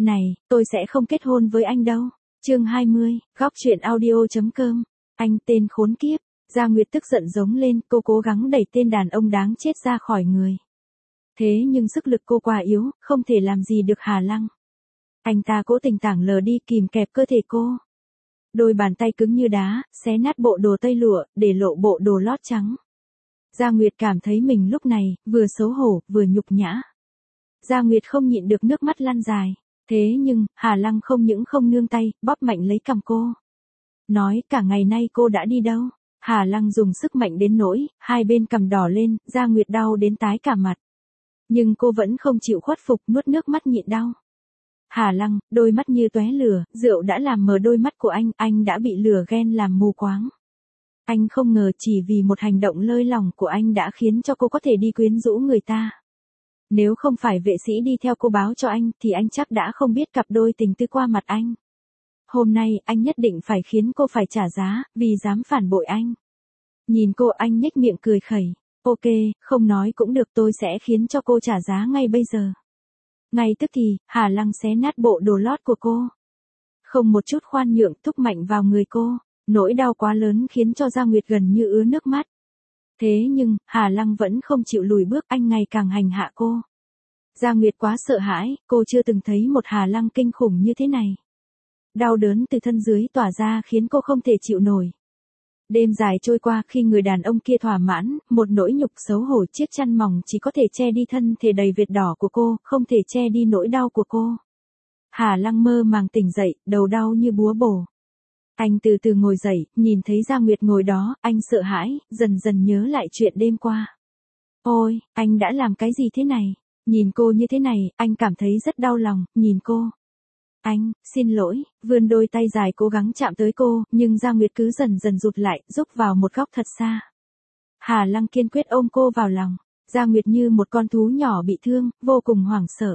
Này, tôi sẽ không kết hôn với anh đâu. Chương 20, góc truyện audio.com. Anh tên khốn kiếp. Gia Nguyệt tức giận giống lên, cô cố gắng đẩy tên đàn ông đáng chết ra khỏi người. Thế nhưng sức lực cô quá yếu, không thể làm gì được Hà Lăng. Anh ta cố tình tảng lờ đi kìm kẹp cơ thể cô. Đôi bàn tay cứng như đá, xé nát bộ đồ tây lụa, để lộ bộ đồ lót trắng. Gia Nguyệt cảm thấy mình lúc này, vừa xấu hổ, vừa nhục nhã. Gia Nguyệt không nhịn được nước mắt lăn dài. Thế nhưng, Hà Lăng không những không nương tay, bóp mạnh lấy cằm cô. Nói cả ngày nay cô đã đi đâu? Hà Lăng dùng sức mạnh đến nỗi, hai bên cằm đỏ lên, Gia Nguyệt đau đến tái cả mặt. Nhưng cô vẫn không chịu khuất phục, nuốt nước mắt nhịn đau. Hà Lăng, đôi mắt như tóe lửa, rượu đã làm mờ đôi mắt của anh đã bị lửa ghen làm mù quáng. Anh không ngờ chỉ vì một hành động lơi lỏng của anh đã khiến cho cô có thể đi quyến rũ người ta. Nếu không phải vệ sĩ đi theo cô báo cho anh thì anh chắc đã không biết cặp đôi tình tư qua mặt anh. Hôm nay anh nhất định phải khiến cô phải trả giá, vì dám phản bội anh. Nhìn cô anh nhếch miệng cười khẩy. Ok, không nói cũng được, tôi sẽ khiến cho cô trả giá ngay bây giờ. Ngay tức thì, Hà Lăng xé nát bộ đồ lót của cô. Không một chút khoan nhượng, thúc mạnh vào người cô. Nỗi đau quá lớn khiến cho Gia Nguyệt gần như ứa nước mắt. Thế nhưng, Hà Lăng vẫn không chịu lùi bước, anh ngày càng hành hạ cô. Gia Nguyệt quá sợ hãi, cô chưa từng thấy một Hà Lăng kinh khủng như thế này. Đau đớn từ thân dưới tỏa ra khiến cô không thể chịu nổi. Đêm dài trôi qua, khi người đàn ông kia thỏa mãn, một nỗi nhục xấu hổ, chiếc chăn mỏng chỉ có thể che đi thân thể đầy vệt đỏ của cô, không thể che đi nỗi đau của cô. Hà Lăng mơ màng tỉnh dậy, đầu đau như búa bổ. Anh từ từ ngồi dậy, nhìn thấy Gia Nguyệt ngồi đó, anh sợ hãi, dần dần nhớ lại chuyện đêm qua. Ôi, anh đã làm cái gì thế này? Nhìn cô như thế này, anh cảm thấy rất đau lòng, nhìn cô. Anh, xin lỗi, vươn đôi tay dài cố gắng chạm tới cô, nhưng Gia Nguyệt cứ dần dần rụt lại, rúc vào một góc thật xa. Hà Lăng kiên quyết ôm cô vào lòng. Gia Nguyệt như một con thú nhỏ bị thương, vô cùng hoảng sợ.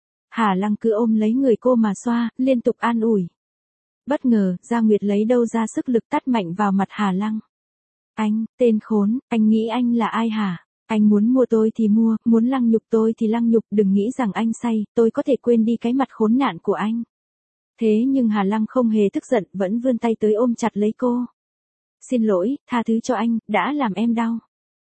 Hà Lăng cứ ôm lấy người cô mà xoa, liên tục an ủi. Bất ngờ, Gia Nguyệt lấy đâu ra sức lực tát mạnh vào mặt Hà Lăng. Anh, tên khốn, anh nghĩ anh là ai hả? Anh muốn mua tôi thì mua, muốn lăng nhục tôi thì lăng nhục, đừng nghĩ rằng anh say, tôi có thể quên đi cái mặt khốn nạn của anh. Thế nhưng Hà Lăng không hề tức giận, vẫn vươn tay tới ôm chặt lấy cô. Xin lỗi, tha thứ cho anh, đã làm em đau.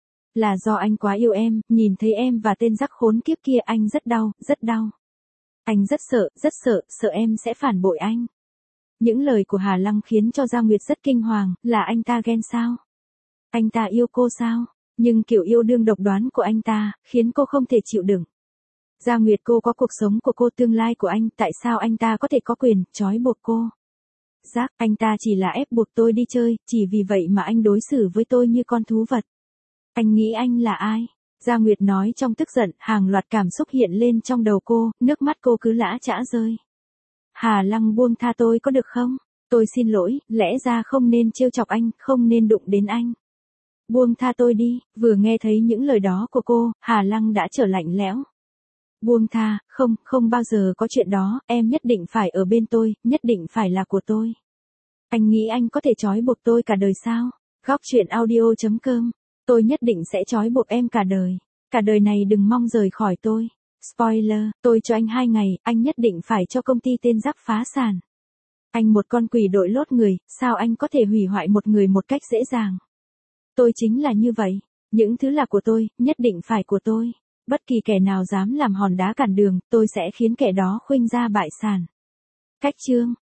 Là do anh quá yêu em, nhìn thấy em và tên rắc khốn kiếp kia anh rất đau, rất đau. Anh rất sợ, sợ em sẽ phản bội anh. Những lời của Hà Lăng khiến cho Gia Nguyệt rất kinh hoàng, là anh ta ghen sao? Anh ta yêu cô sao? Nhưng kiểu yêu đương độc đoán của anh ta, khiến cô không thể chịu đựng. Gia Nguyệt, cô có cuộc sống của cô, tương lai của anh, tại sao anh ta có thể có quyền trói buộc cô? Giác, anh ta chỉ là ép buộc tôi đi chơi, chỉ vì vậy mà anh đối xử với tôi như con thú vật. Anh nghĩ anh là ai? Gia Nguyệt nói trong tức giận, hàng loạt cảm xúc hiện lên trong đầu cô, nước mắt cô cứ lã chã rơi. Hà Lăng, buông tha tôi có được không? Tôi xin lỗi, lẽ ra không nên trêu chọc anh, không nên đụng đến anh. Buông tha tôi đi. Vừa nghe thấy những lời đó của cô, Hà Lăng đã trở lạnh lẽo. Buông tha, không bao giờ có chuyện đó, em nhất định phải ở bên tôi, nhất định phải là của tôi. Anh nghĩ anh có thể trói buộc tôi cả đời sao? Góc truyện audio.com. Tôi nhất định sẽ trói buộc em cả đời. Cả đời này đừng mong rời khỏi tôi. Spoiler, tôi cho anh 2 ngày, anh nhất định phải cho công ty tên rắc phá sản. Anh một con quỷ đội lốt người, sao anh có thể hủy hoại một người một cách dễ dàng? Tôi chính là như vậy. Những thứ là của tôi, nhất định phải của tôi. Bất kỳ kẻ nào dám làm hòn đá cản đường, tôi sẽ khiến kẻ đó khuynh ra bại sản. Cách chương.